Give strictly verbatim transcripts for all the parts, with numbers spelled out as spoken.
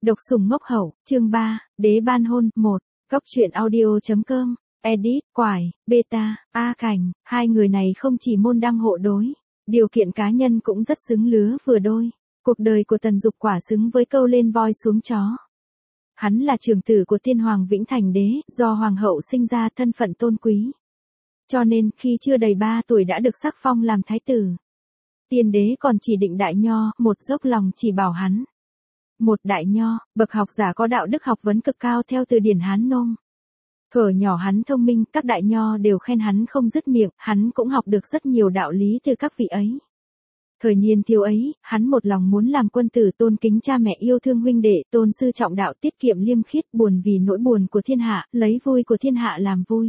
Độc sủng ngốc hậu, chương ba, đế ban hôn, một, Cóc truyện audio.com, edit, quải, beta, A Cảnh, hai người này không chỉ môn đăng hộ đối, điều kiện cá nhân cũng rất xứng lứa vừa đôi. Cuộc đời của Tần Dục quả xứng với câu lên voi xuống chó. Hắn là trưởng tử của tiên hoàng Vĩnh Thành Đế, do hoàng hậu sinh ra thân phận tôn quý. Cho nên khi chưa đầy ba tuổi đã được sắc phong làm thái tử. Tiên đế còn chỉ định đại nho, một dốc lòng chỉ bảo hắn. Một đại nho, bậc học giả có đạo đức học vấn cực cao theo từ điển Hán Nôm. Thuở nhỏ hắn thông minh, các đại nho đều khen hắn không dứt miệng, hắn cũng học được rất nhiều đạo lý từ các vị ấy. Thời niên thiếu ấy, hắn một lòng muốn làm quân tử, tôn kính cha mẹ, yêu thương huynh đệ, tôn sư trọng đạo, tiết kiệm liêm khiết, buồn vì nỗi buồn của thiên hạ, lấy vui của thiên hạ làm vui.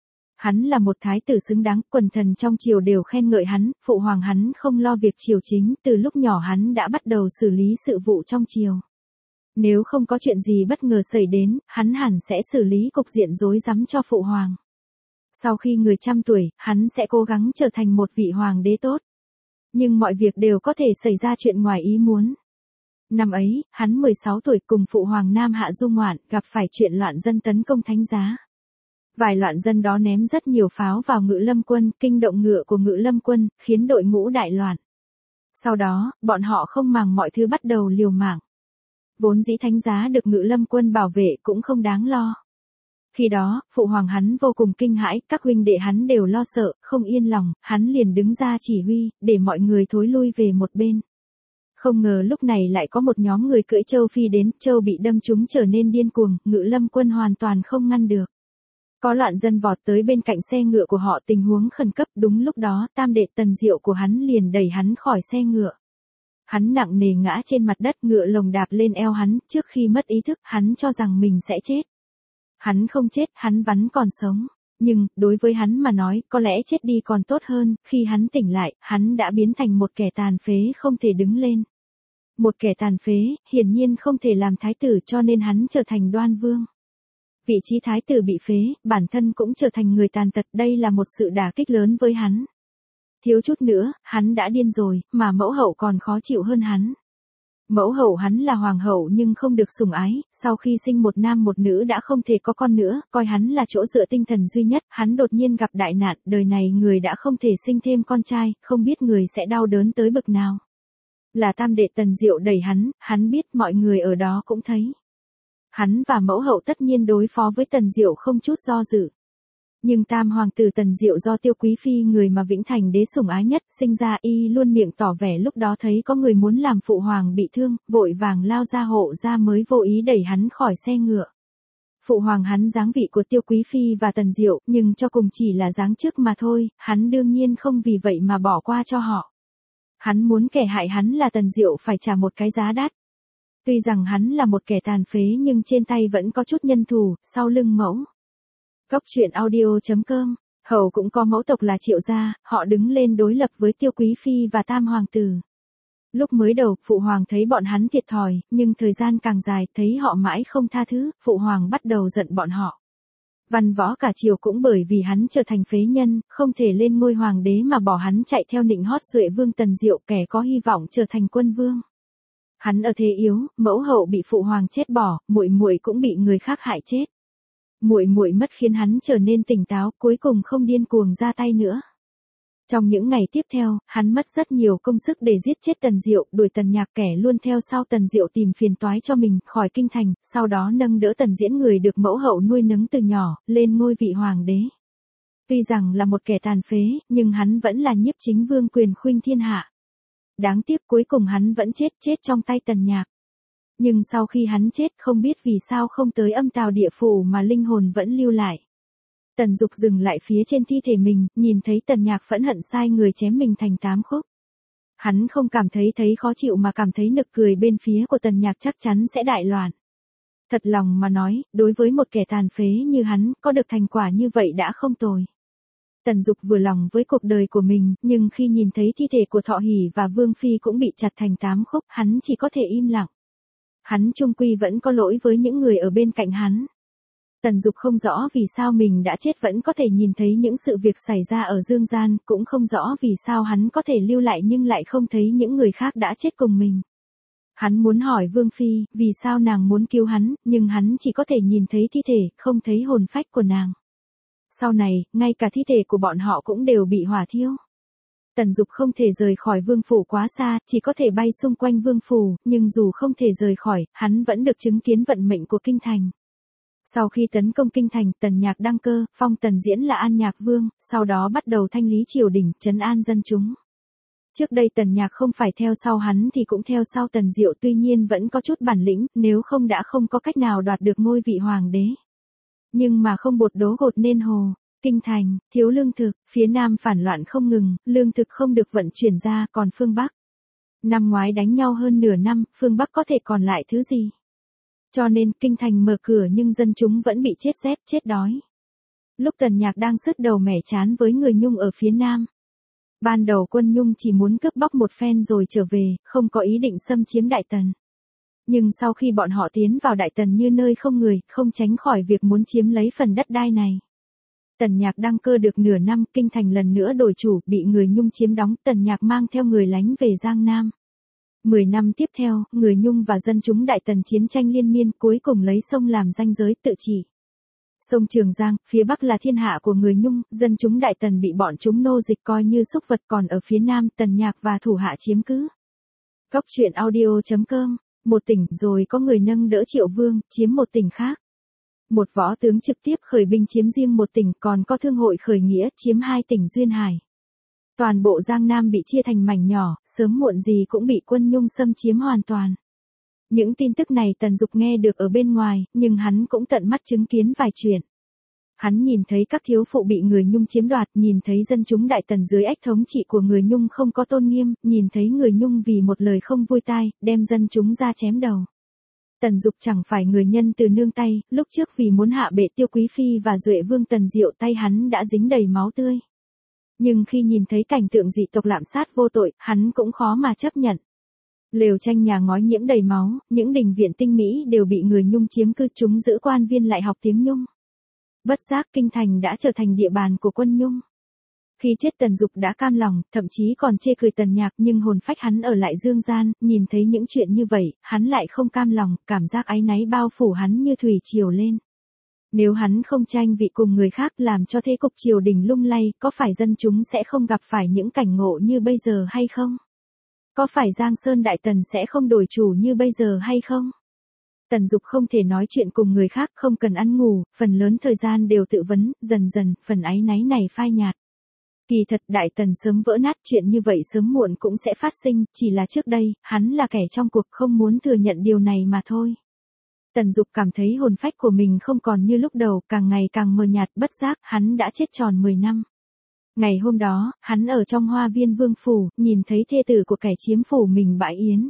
Hắn là một thái tử xứng đáng, quần thần trong triều đều khen ngợi hắn, phụ hoàng hắn không lo việc triều chính, từ lúc nhỏ hắn đã bắt đầu xử lý sự vụ trong triều. Nếu không có chuyện gì bất ngờ xảy đến, hắn hẳn sẽ xử lý cục diện rối rắm cho phụ hoàng. Sau khi người trăm tuổi, hắn sẽ cố gắng trở thành một vị hoàng đế tốt. Nhưng mọi việc đều có thể xảy ra chuyện ngoài ý muốn. Năm ấy, hắn mười sáu tuổi cùng phụ hoàng Nam Hạ du ngoạn, gặp phải chuyện loạn dân tấn công thánh giá. Vài loạn dân đó ném rất nhiều pháo vào Ngự Lâm quân, kinh động ngựa của Ngự Lâm quân, khiến đội ngũ đại loạn. Sau đó, bọn họ không màng mọi thứ bắt đầu liều mạng. Vốn dĩ thánh giá được Ngự Lâm quân bảo vệ cũng không đáng lo. Khi đó, phụ hoàng hắn vô cùng kinh hãi, các huynh đệ hắn đều lo sợ, không yên lòng, hắn liền đứng ra chỉ huy, để mọi người thối lui về một bên. Không ngờ lúc này lại có một nhóm người cưỡi trâu phi đến, trâu bị đâm trúng trở nên điên cuồng, Ngự Lâm quân hoàn toàn không ngăn được. Có loạn dân vọt tới bên cạnh xe ngựa của họ, tình huống khẩn cấp, đúng lúc đó, tam đệ Tần Diệu của hắn liền đẩy hắn khỏi xe ngựa. Hắn nặng nề ngã trên mặt đất, ngựa lồng đạp lên eo hắn, trước khi mất ý thức, hắn cho rằng mình sẽ chết. Hắn không chết, hắn vẫn còn sống. Nhưng, đối với hắn mà nói, có lẽ chết đi còn tốt hơn, khi hắn tỉnh lại, hắn đã biến thành một kẻ tàn phế không thể đứng lên. Một kẻ tàn phế, hiển nhiên không thể làm thái tử, cho nên hắn trở thành Đoan Vương. Vị trí thái tử bị phế, bản thân cũng trở thành người tàn tật, đây là một sự đả kích lớn với hắn. Thiếu chút nữa, hắn đã điên rồi, mà mẫu hậu còn khó chịu hơn hắn. Mẫu hậu hắn là hoàng hậu nhưng không được sủng ái, sau khi sinh một nam một nữ đã không thể có con nữa, coi hắn là chỗ dựa tinh thần duy nhất, hắn đột nhiên gặp đại nạn, đời này người đã không thể sinh thêm con trai, không biết người sẽ đau đớn tới bực nào. Là tam đệ Tần Diệu đẩy hắn, hắn biết mọi người ở đó cũng thấy. Hắn và mẫu hậu tất nhiên đối phó với Tần Diệu không chút do dự. Nhưng tam hoàng tử Tần Diệu do Tiêu Quý Phi, người mà Vĩnh Thành Đế sủng ái nhất, sinh ra, y luôn miệng tỏ vẻ lúc đó thấy có người muốn làm phụ hoàng bị thương, vội vàng lao ra hộ ra mới vô ý đẩy hắn khỏi xe ngựa. Phụ hoàng hắn giáng vị của Tiêu Quý Phi và Tần Diệu, nhưng cho cùng chỉ là giáng chức mà thôi, hắn đương nhiên không vì vậy mà bỏ qua cho họ. Hắn muốn kẻ hại hắn là Tần Diệu phải trả một cái giá đắt. Tuy rằng hắn là một kẻ tàn phế nhưng trên tay vẫn có chút nhân thù, sau lưng mẫu. Cóc truyện audio.com, hậu cũng có mẫu tộc là Triệu gia, họ đứng lên đối lập với Tiêu Quý Phi và tam hoàng tử. Lúc mới đầu, phụ hoàng thấy bọn hắn thiệt thòi, nhưng thời gian càng dài, thấy họ mãi không tha thứ, phụ hoàng bắt đầu giận bọn họ. Văn võ cả triều cũng bởi vì hắn trở thành phế nhân, không thể lên ngôi hoàng đế mà bỏ hắn chạy theo nịnh hót Duệ Vương Tần Diệu, kẻ có hy vọng trở thành quân vương. Hắn ở thế yếu, mẫu hậu bị phụ hoàng chết bỏ, muội muội cũng bị người khác hại chết. Muội muội mất khiến hắn trở nên tỉnh táo, cuối cùng không điên cuồng ra tay nữa. Trong những ngày tiếp theo, hắn mất rất nhiều công sức để giết chết Tần Diệu, đuổi Tần Nhạc, kẻ luôn theo sau Tần Diệu tìm phiền toái cho mình, khỏi kinh thành, sau đó nâng đỡ Tần Diễn, người được mẫu hậu nuôi nấng từ nhỏ, lên ngôi vị hoàng đế. Tuy rằng là một kẻ tàn phế, nhưng hắn vẫn là nhiếp chính vương, quyền khuynh thiên hạ. Đáng tiếc cuối cùng hắn vẫn chết chết trong tay Tần Nhạc. Nhưng sau khi hắn chết, không biết vì sao không tới âm tào địa phủ mà linh hồn vẫn lưu lại. Tần Dục dừng lại phía trên thi thể mình, nhìn thấy Tần Nhạc phẫn hận sai người chém mình thành tám khúc. Hắn không cảm thấy thấy khó chịu mà cảm thấy nực cười, bên phía của Tần Nhạc chắc chắn sẽ đại loạn. Thật lòng mà nói, đối với một kẻ tàn phế như hắn, có được thành quả như vậy đã không tồi. Tần Dục vừa lòng với cuộc đời của mình, nhưng khi nhìn thấy thi thể của Thọ Hỷ và Vương Phi cũng bị chặt thành tám khúc, hắn chỉ có thể im lặng. Hắn chung quy vẫn có lỗi với những người ở bên cạnh hắn. Tần Dục không rõ vì sao mình đã chết vẫn có thể nhìn thấy những sự việc xảy ra ở dương gian, cũng không rõ vì sao hắn có thể lưu lại nhưng lại không thấy những người khác đã chết cùng mình. Hắn muốn hỏi Vương Phi, vì sao nàng muốn cứu hắn, nhưng hắn chỉ có thể nhìn thấy thi thể, không thấy hồn phách của nàng. Sau này, ngay cả thi thể của bọn họ cũng đều bị hỏa thiêu. Tần Dục không thể rời khỏi vương phủ quá xa, chỉ có thể bay xung quanh vương phủ, nhưng dù không thể rời khỏi, hắn vẫn được chứng kiến vận mệnh của kinh thành. Sau khi tấn công kinh thành, Tần Nhạc đăng cơ, phong Tần Diễn là An Nhạc Vương, sau đó bắt đầu thanh lý triều đình, trấn an dân chúng. Trước đây Tần Nhạc không phải theo sau hắn thì cũng theo sau Tần Diệu, tuy nhiên vẫn có chút bản lĩnh, nếu không đã không có cách nào đoạt được ngôi vị hoàng đế. Nhưng mà không bột đố gột nên hồ. Kinh thành, thiếu lương thực, phía Nam phản loạn không ngừng, lương thực không được vận chuyển ra, còn phương Bắc. Năm ngoái đánh nhau hơn nửa năm, phương Bắc có thể còn lại thứ gì? Cho nên, kinh thành mở cửa nhưng dân chúng vẫn bị chết rét, chết đói. Lúc Tần Nhạc đang sứt đầu mẻ chán với người Nhung ở phía Nam. Ban đầu quân Nhung chỉ muốn cướp bóc một phen rồi trở về, không có ý định xâm chiếm Đại Tần. Nhưng sau khi bọn họ tiến vào Đại Tần như nơi không người, không tránh khỏi việc muốn chiếm lấy phần đất đai này. Tần Nhạc đăng cơ được nửa năm, kinh thành lần nữa đổi chủ, bị người Nhung chiếm đóng, Tần Nhạc mang theo người lánh về Giang Nam. Mười năm tiếp theo, người Nhung và dân chúng Đại Tần chiến tranh liên miên, cuối cùng lấy sông làm ranh giới tự trị. Sông Trường Giang, phía Bắc là thiên hạ của người Nhung, dân chúng Đại Tần bị bọn chúng nô dịch coi như súc vật, còn ở phía Nam, Tần Nhạc và thủ hạ chiếm cứ. Góc truyện audio chấm com, một tỉnh rồi có người nâng đỡ Triệu Vương, chiếm một tỉnh khác. Một võ tướng trực tiếp khởi binh chiếm riêng một tỉnh, còn có thương hội khởi nghĩa chiếm hai tỉnh duyên hải. Toàn bộ Giang Nam bị chia thành mảnh nhỏ, sớm muộn gì cũng bị quân Nhung xâm chiếm hoàn toàn. Những tin tức này Tần Dục nghe được ở bên ngoài, nhưng hắn cũng tận mắt chứng kiến vài chuyện. Hắn nhìn thấy các thiếu phụ bị người Nhung chiếm đoạt, nhìn thấy dân chúng Đại Tần dưới ách thống trị của người Nhung không có tôn nghiêm, nhìn thấy người Nhung vì một lời không vui tai, đem dân chúng ra chém đầu. Tần Dục chẳng phải người nhân từ nương tay, lúc trước vì muốn hạ bệ Tiêu Quý Phi và Duệ Vương Tần Diệu, tay hắn đã dính đầy máu tươi. Nhưng khi nhìn thấy cảnh tượng dị tộc lạm sát vô tội, hắn cũng khó mà chấp nhận. Lều tranh nhà ngói nhiễm đầy máu, những đình viện tinh mỹ đều bị người Nhung chiếm cư, chúng giữ quan viên lại học tiếng Nhung. Bất giác kinh thành đã trở thành địa bàn của quân Nhung. Khi chết Tần Dục đã cam lòng, thậm chí còn chê cười Tần Nhạc, nhưng hồn phách hắn ở lại dương gian, nhìn thấy những chuyện như vậy, hắn lại không cam lòng, cảm giác áy náy bao phủ hắn như thủy triều lên. Nếu hắn không tranh vị cùng người khác làm cho thế cục triều đình lung lay, có phải dân chúng sẽ không gặp phải những cảnh ngộ như bây giờ hay không? Có phải Giang Sơn Đại Tần sẽ không đổi chủ như bây giờ hay không? Tần Dục không thể nói chuyện cùng người khác, không cần ăn ngủ, phần lớn thời gian đều tự vấn, dần dần, phần áy náy này phai nhạt. Kỳ thật Đại Tần sớm vỡ nát, chuyện như vậy sớm muộn cũng sẽ phát sinh, chỉ là trước đây, hắn là kẻ trong cuộc không muốn thừa nhận điều này mà thôi. Tần Dục cảm thấy hồn phách của mình không còn như lúc đầu, càng ngày càng mờ nhạt, bất giác, hắn đã chết tròn mười năm. Ngày hôm đó, hắn ở trong hoa viên vương phủ, nhìn thấy thê tử của kẻ chiếm phủ mình bãi yến.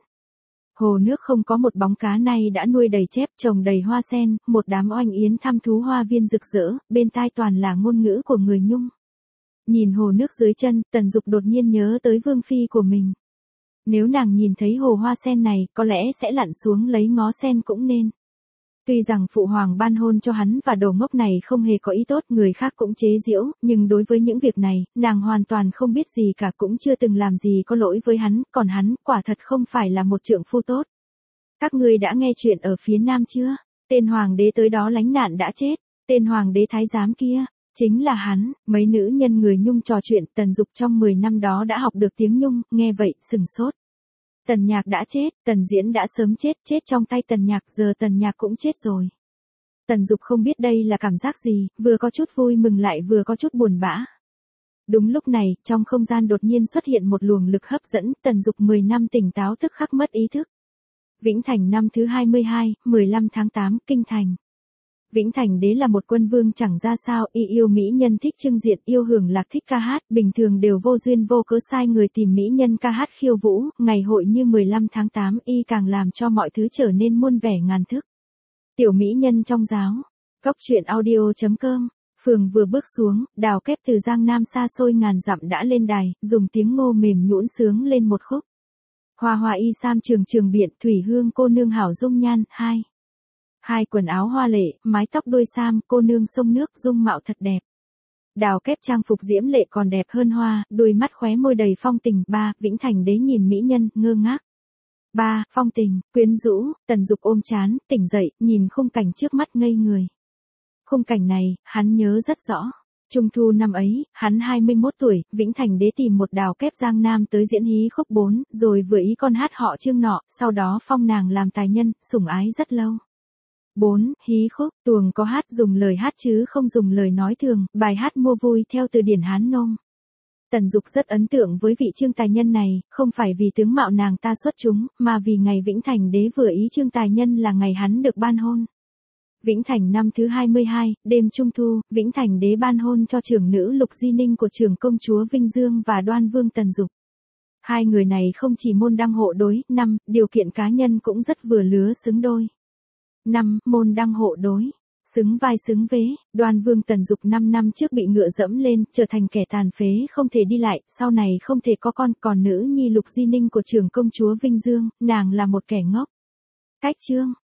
Hồ nước không có một bóng cá nay đã nuôi đầy chép, trồng đầy hoa sen, một đám oanh yến thăm thú hoa viên rực rỡ, bên tai toàn là ngôn ngữ của người Nhung. Nhìn hồ nước dưới chân, Tần Dục đột nhiên nhớ tới Vương Phi của mình. Nếu nàng nhìn thấy hồ hoa sen này, có lẽ sẽ lặn xuống lấy ngó sen cũng nên. Tuy rằng phụ hoàng ban hôn cho hắn và đồ ngốc này không hề có ý tốt, người khác cũng chế giễu, nhưng đối với những việc này, nàng hoàn toàn không biết gì cả, cũng chưa từng làm gì có lỗi với hắn, còn hắn, quả thật không phải là một trượng phu tốt. Các ngươi đã nghe chuyện ở phía Nam chưa? Tên hoàng đế tới đó lánh nạn đã chết, tên hoàng đế thái giám kia, chính là hắn. Mấy nữ nhân người Nhung trò chuyện, Tần Dục trong mười năm đó đã học được tiếng Nhung, nghe vậy, sừng sốt. Tần Nhạc đã chết, Tần Diễn đã sớm chết, chết trong tay Tần Nhạc, giờ Tần Nhạc cũng chết rồi. Tần Dục không biết đây là cảm giác gì, vừa có chút vui mừng lại vừa có chút buồn bã. Đúng lúc này, trong không gian đột nhiên xuất hiện một luồng lực hấp dẫn, Tần Dục mười năm tỉnh táo tức khắc mất ý thức. Vĩnh Thành năm thứ hai mươi hai, mười lăm tháng tám, Kinh Thành. Vĩnh Thành đế là một quân vương chẳng ra sao, y yêu mỹ nhân, thích trưng diện, yêu hưởng lạc, thích ca hát, bình thường đều vô duyên vô cớ sai người tìm mỹ nhân ca hát khiêu vũ, ngày hội như mười lăm tháng tám y càng làm cho mọi thứ trở nên muôn vẻ ngàn thức. Tiểu mỹ nhân trong giáo. Góc truyện audio chấm com. Phường vừa bước xuống, Đào Kép từ Giang Nam xa xôi ngàn dặm đã lên đài, dùng tiếng ngô mềm nhũn sướng lên một khúc. Hoa hoa y sam trường trường biện, thủy hương cô nương hảo dung nhan, hai. Hai quần áo hoa lệ, mái tóc đuôi sam, cô nương sông nước, dung mạo thật đẹp. Đào Kép trang phục diễm lệ còn đẹp hơn hoa, đôi mắt khóe môi đầy phong tình. Ba, Vĩnh Thành đế nhìn mỹ nhân, ngơ ngác. ba. Phong tình, quyến rũ, Tần Dục ôm chán, tỉnh dậy, nhìn khung cảnh trước mắt ngây người. Khung cảnh này, hắn nhớ rất rõ. Trung thu năm ấy, hắn hai mươi mốt tuổi, Vĩnh Thành Đế tìm một đào kép Giang Nam tới diễn hí khúc bốn, rồi vừa ý con hát họ Trương nọ, sau đó phong nàng làm tài nhân, sủng ái rất lâu. bốn. Hí khúc, tuồng có hát dùng lời hát chứ không dùng lời nói thường, bài hát mua vui theo từ điển Hán Nôm. Tần Dục rất ấn tượng với vị Trương tài nhân này, không phải vì tướng mạo nàng ta xuất chúng, mà vì ngày Vĩnh Thành Đế vừa ý Trương tài nhân là ngày hắn được ban hôn. Vĩnh Thành năm thứ hai mươi hai, đêm Trung thu, Vĩnh Thành Đế ban hôn cho trưởng nữ Lục Di Ninh của trưởng công chúa Vinh Dương và Đoan Vương Tần Dục. Hai người này không chỉ môn đăng hộ đối. năm. Điều kiện cá nhân cũng rất vừa lứa xứng đôi. năm. Môn đăng hộ đối. Xứng vai xứng vế, Đoan Vương Tần Dục năm năm trước bị ngựa dẫm lên, trở thành kẻ tàn phế không thể đi lại, sau này không thể có con, còn nữ nhi Lục Di Ninh của trưởng công chúa Vinh Dương, nàng là một kẻ ngốc. Cách chương,